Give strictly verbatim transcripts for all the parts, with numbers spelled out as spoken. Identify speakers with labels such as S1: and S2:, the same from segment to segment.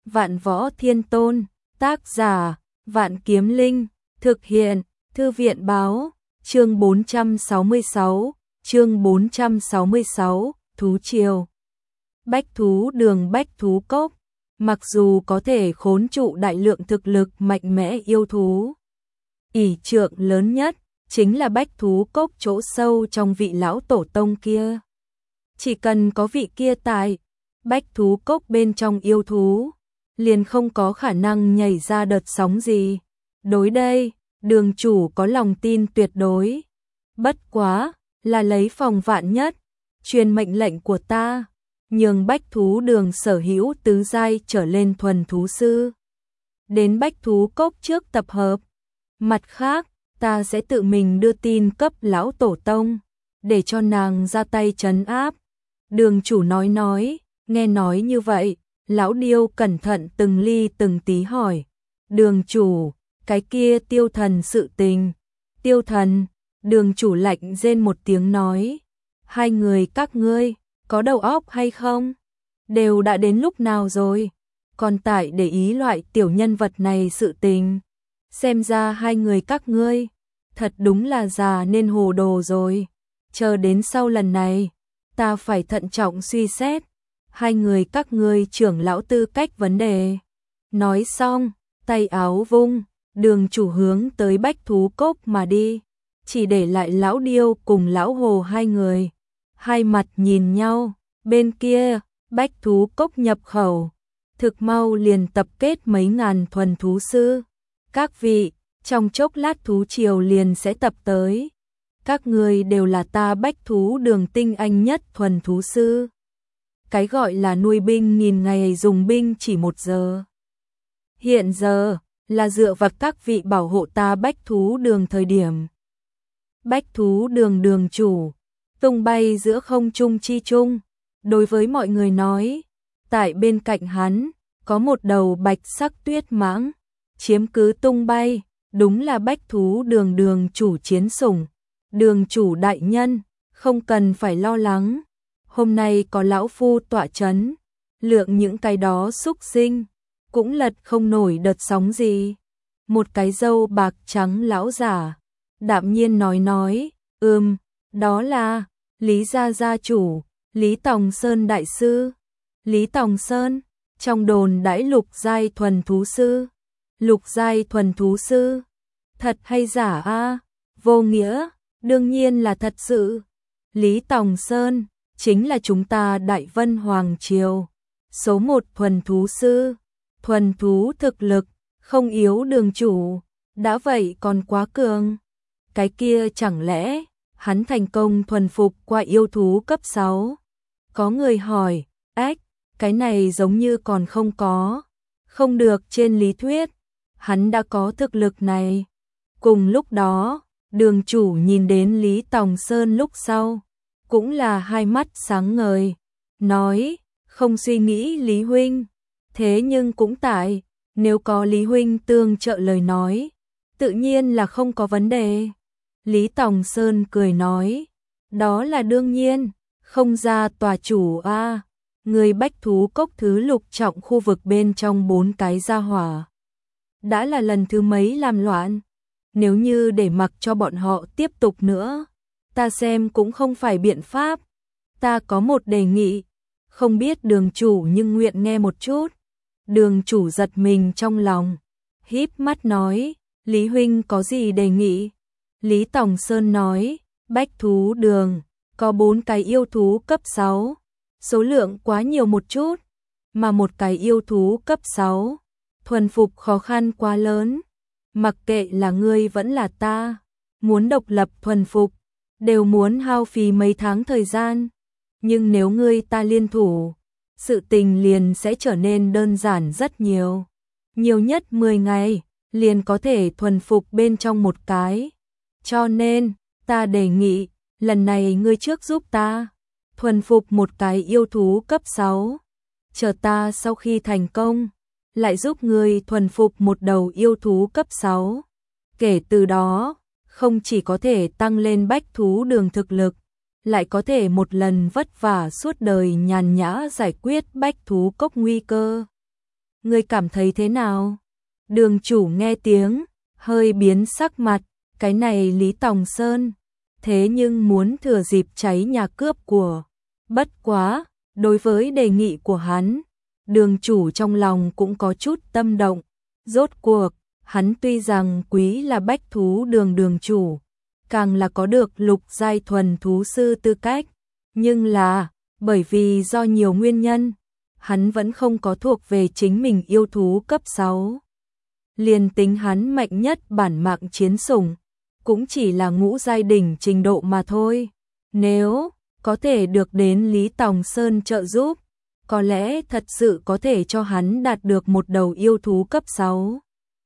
S1: Vạn Võ Thiên Tôn, tác giả, Vạn Kiếm Linh, thực hiện, Thư viện báo, chương bốn trăm sáu mươi sáu, chương bốn trăm sáu mươi sáu, Thú Triều. Bách thú đường bách thú cốc, mặc dù có thể khốn trụ đại lượng thực lực mạnh mẽ yêu thú, ỷ trượng lớn nhất chính là bách thú cốc chỗ sâu trong vị lão tổ tông kia. Chỉ cần có vị kia tại bách thú cốc bên trong yêu thú, liền không có khả năng nhảy ra đợt sóng gì. Đối đây, đường chủ có lòng tin tuyệt đối. Bất quá, là lấy phòng vạn nhất, truyền mệnh lệnh của ta, nhường bách thú đường sở hữu tứ giai trở lên thuần thú sư đến bách thú cốc trước tập hợp. Mặt khác, ta sẽ tự mình đưa tin cấp lão tổ tông, để cho nàng ra tay trấn áp. Đường chủ nói nói, nghe nói như vậy, lão điêu cẩn thận từng ly từng tí hỏi. Đường chủ, cái kia tiêu thần sự tình. Tiêu thần, đường chủ lạnh rên một tiếng nói. Hai người các ngươi, có đầu óc hay không? Đều đã đến lúc nào rồi? Còn tại để ý loại tiểu nhân vật này sự tình. Xem ra hai người các ngươi, thật đúng là già nên hồ đồ rồi. Chờ đến sau lần này, ta phải thận trọng suy xét hai người các ngươi trưởng lão tư cách vấn đề. Nói xong, tay áo vung, đường chủ hướng tới bách thú cốc mà đi, chỉ để lại lão điêu cùng lão hồ hai người. Hai mặt nhìn nhau, bên kia, bách thú cốc nhập khẩu, thực mau liền tập kết mấy ngàn thuần thú sư. Các vị, trong chốc lát thú triều liền sẽ tập tới. Các người đều là ta bách thú đường tinh anh nhất thuần thú sư. Cái gọi là nuôi binh nghìn ngày dùng binh chỉ một giờ. Hiện giờ, là dựa vào các vị bảo hộ ta bách thú đường thời điểm. Bách thú đường đường chủ, tung bay giữa không trung chi trung, đối với mọi người nói, tại bên cạnh hắn, có một đầu bạch sắc tuyết mãng, chiếm cứ tung bay, đúng là bách thú đường đường chủ chiến sủng. Đường chủ đại nhân, không cần phải lo lắng, hôm nay có lão phu tọa chấn, lượng những cái đó xúc sinh, cũng lật không nổi đợt sóng gì. Một cái râu bạc trắng lão giả, đạm nhiên nói nói, ừm, đó là Lý gia gia chủ, Lý Tòng Sơn đại sư. Lý Tòng Sơn, trong đồn đãi lục giai thuần thú sư. Lục giai thuần thú sư, thật hay giả a? À? Vô nghĩa, đương nhiên là thật sự. Lý Tòng Sơn chính là chúng ta Đại Vân Hoàng Triều số một thuần thú sư, thuần thú thực lực không yếu đường chủ, đã vậy còn quá cường. Cái kia chẳng lẽ hắn thành công thuần phục qua yêu thú cấp sáu? Có người hỏi, ếch, cái này giống như còn không có. Không được, trên lý thuyết, hắn đã có thực lực này. Cùng lúc đó, đường chủ nhìn đến Lý Tòng Sơn lúc sau, cũng là hai mắt sáng ngời, nói, không suy nghĩ Lý huynh, thế nhưng cũng tại, nếu có Lý huynh tương trợ lời nói, tự nhiên là không có vấn đề. Lý Tòng Sơn cười nói, đó là đương nhiên, không ra tòa chủ a, à, người bách thú cốc thứ lục trọng khu vực bên trong bốn cái gia hỏa. Đã là lần thứ mấy làm loạn, nếu như để mặc cho bọn họ tiếp tục nữa, ta xem cũng không phải biện pháp. Ta có một đề nghị, không biết đường chủ nhưng nguyện nghe một chút. Đường chủ giật mình trong lòng, híp mắt nói, Lý huynh có gì đề nghị? Lý Tòng Sơn nói, bách thú đường, có bốn cái yêu thú cấp sáu, số lượng quá nhiều một chút, mà một cái yêu thú cấp sáu, thuần phục khó khăn quá lớn. Mặc kệ là ngươi vẫn là ta, muốn độc lập thuần phục, đều muốn hao phí mấy tháng thời gian. Nhưng nếu ngươi ta liên thủ, sự tình liền sẽ trở nên đơn giản rất nhiều. Nhiều nhất mười ngày, liền có thể thuần phục bên trong một cái. Cho nên, ta đề nghị, lần này ngươi trước giúp ta, thuần phục một cái yêu thú cấp sáu. Chờ ta sau khi thành công, lại giúp ngươi thuần phục một đầu yêu thú cấp sáu. Kể từ đó, không chỉ có thể tăng lên bách thú đường thực lực, lại có thể một lần vất vả suốt đời nhàn nhã giải quyết bách thú cốc nguy cơ. ngươi cảm thấy thế nào? Đường chủ nghe tiếng, hơi biến sắc mặt, cái này Lý Tòng Sơn, thế nhưng muốn thừa dịp cháy nhà cướp của. Bất quá, đối với đề nghị của hắn, đường chủ trong lòng cũng có chút tâm động. Rốt cuộc, hắn tuy rằng quý là bách thú đường đường chủ, càng là có được lục giai thuần thú sư tư cách, nhưng là, bởi vì do nhiều nguyên nhân, hắn vẫn không có thuộc về chính mình yêu thú cấp sáu. Liền tính hắn mạnh nhất bản mạng chiến sủng, cũng chỉ là ngũ giai đỉnh trình độ mà thôi. Nếu có thể được đến Lý Tòng Sơn trợ giúp, có lẽ thật sự có thể cho hắn đạt được một đầu yêu thú cấp sáu.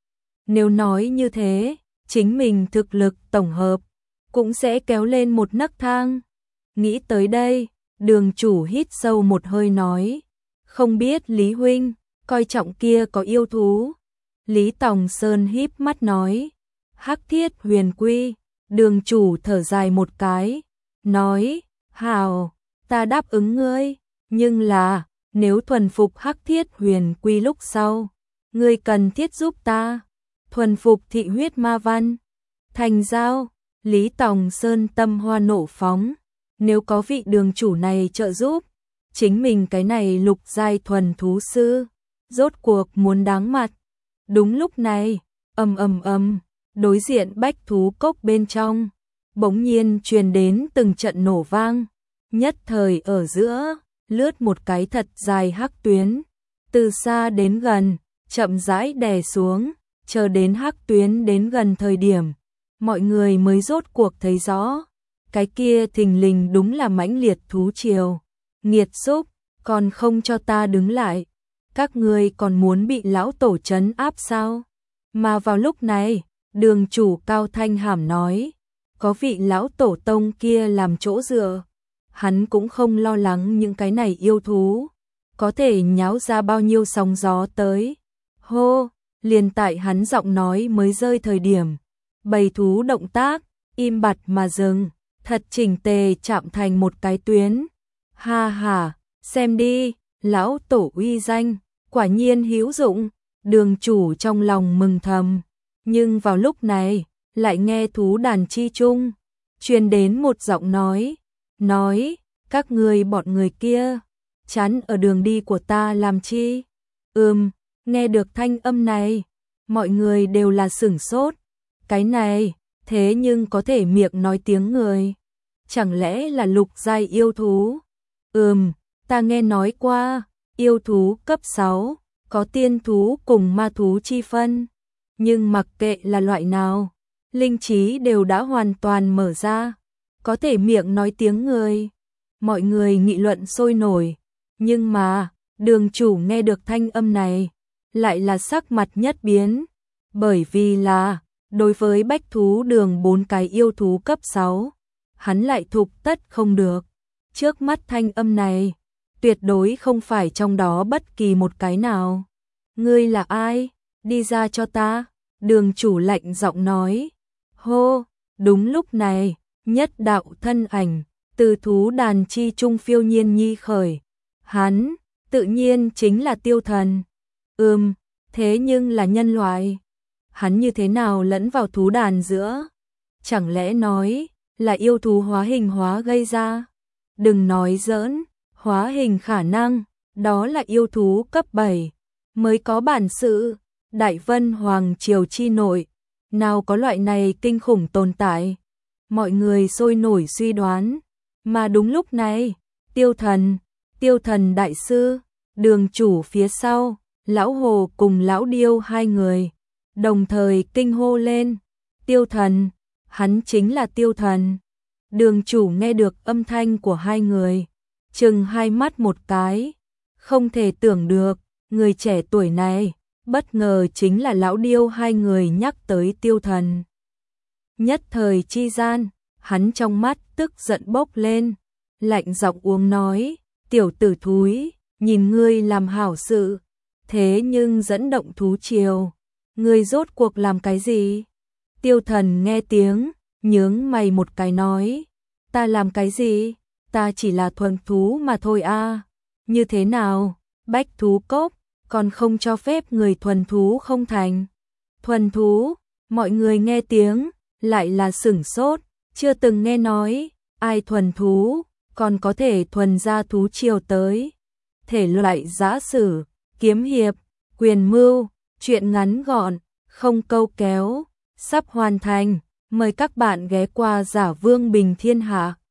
S1: Nếu nói như thế, chính mình thực lực tổng hợp cũng sẽ kéo lên một nấc thang. Nghĩ tới đây, đường chủ hít sâu một hơi nói, không biết Lý huynh coi trọng kia có yêu thú. Lý Tòng Sơn híp mắt nói, Hắc Thiết Huyền Quy. Đường chủ thở dài một cái, nói, hào, ta đáp ứng ngươi, nhưng là, nếu thuần phục Hắc Thiết Huyền Quy lúc sau, ngươi cần thiết giúp ta thuần phục thị huyết ma văn. Thành giao. Lý Tòng Sơn tâm hoa nổ phóng, nếu có vị đường chủ này trợ giúp, chính mình cái này lục giai thuần thú sư, rốt cuộc muốn đáng mặt. Đúng lúc này, ầm ầm ầm, đối diện bách thú cốc bên trong, bỗng nhiên truyền đến từng trận nổ vang, nhất thời ở giữa, lướt một cái thật dài hắc tuyến, từ xa đến gần, chậm rãi đè xuống, chờ đến hắc tuyến đến gần thời điểm, mọi người mới rốt cuộc thấy rõ, cái kia thình lình đúng là mãnh liệt thú triều. Nghiệt xúc, còn không cho ta đứng lại, các ngươi còn muốn bị lão tổ trấn áp sao? Mà vào lúc này, đường chủ cao thanh hàm nói, có vị lão tổ tông kia làm chỗ dựa, hắn cũng không lo lắng những cái này yêu thú, có thể nháo ra bao nhiêu sóng gió tới. Hô, liền tại hắn giọng nói mới rơi thời điểm, bầy thú động tác, im bặt mà dừng, thật chỉnh tề chạm thành một cái tuyến. Ha ha, xem đi, lão tổ uy danh, quả nhiên hữu dụng, đường chủ trong lòng mừng thầm. Nhưng vào lúc này, lại nghe thú đàn chi chung, truyền đến một giọng nói, nói, các ngươi bọn người kia, chắn ở đường đi của ta làm chi? Ừm, nghe được thanh âm này, mọi người đều là sửng sốt, cái này, thế nhưng có thể miệng nói tiếng người, chẳng lẽ là lục giai yêu thú? Ừm, ta nghe nói qua, yêu thú cấp sáu, có tiên thú cùng ma thú chi phân, nhưng mặc kệ là loại nào, linh trí đều đã hoàn toàn mở ra, có thể miệng nói tiếng người. Mọi người nghị luận sôi nổi, nhưng mà, đường chủ nghe được thanh âm này, lại là sắc mặt nhất biến, bởi vì là, đối với bách thú đường bốn cái yêu thú cấp sáu, hắn lại thục tất không được. Trước mắt thanh âm này, tuyệt đối không phải trong đó bất kỳ một cái nào. Ngươi là ai? Đi ra cho ta. Đường chủ lạnh giọng nói. Hô, đúng lúc này, nhất đạo thân ảnh, từ thú đàn chi trung phiêu nhiên nhi khởi. Hắn, tự nhiên chính là Tiêu Thần. Ừm, thế nhưng là nhân loại. Hắn như thế nào lẫn vào thú đàn giữa? Chẳng lẽ nói, là yêu thú hóa hình hóa gây ra? Đừng nói giỡn, hóa hình khả năng, đó là yêu thú cấp bảy, mới có bản sự, Đại Vân Hoàng Triều chi nội, nào có loại này kinh khủng tồn tại. Mọi người sôi nổi suy đoán, mà đúng lúc này, Tiêu Thần, Tiêu Thần đại sư, đường chủ phía sau, lão Hồ cùng lão Điêu hai người, đồng thời kinh hô lên, Tiêu Thần, hắn chính là Tiêu Thần. Đường chủ nghe được âm thanh của hai người, chừng hai mắt một cái, không thể tưởng được, người trẻ tuổi này, bất ngờ chính là lão Điêu hai người nhắc tới Tiêu Thần. Nhất thời chi gian, hắn trong mắt tức giận bốc lên, lạnh giọng uống nói, tiểu tử thúi, nhìn ngươi làm hảo sự, thế nhưng dẫn động thú triều, ngươi rốt cuộc làm cái gì? Tiêu Thần nghe tiếng, nhướng mày một cái nói, ta làm cái gì? Ta chỉ là thuần thú mà thôi a. Như thế nào? Bách thú cốc, còn không cho phép người thuần thú không thành. Thuần thú, mọi người nghe tiếng, lại là sửng sốt, chưa từng nghe nói, ai thuần thú, còn có thể thuần ra thú triều tới. Thể loại giã sử, kiếm hiệp, quyền mưu, truyện ngắn gọn, không câu kéo, sắp hoàn thành, mời các bạn ghé qua Giả Vương Bình Thiên Hạ.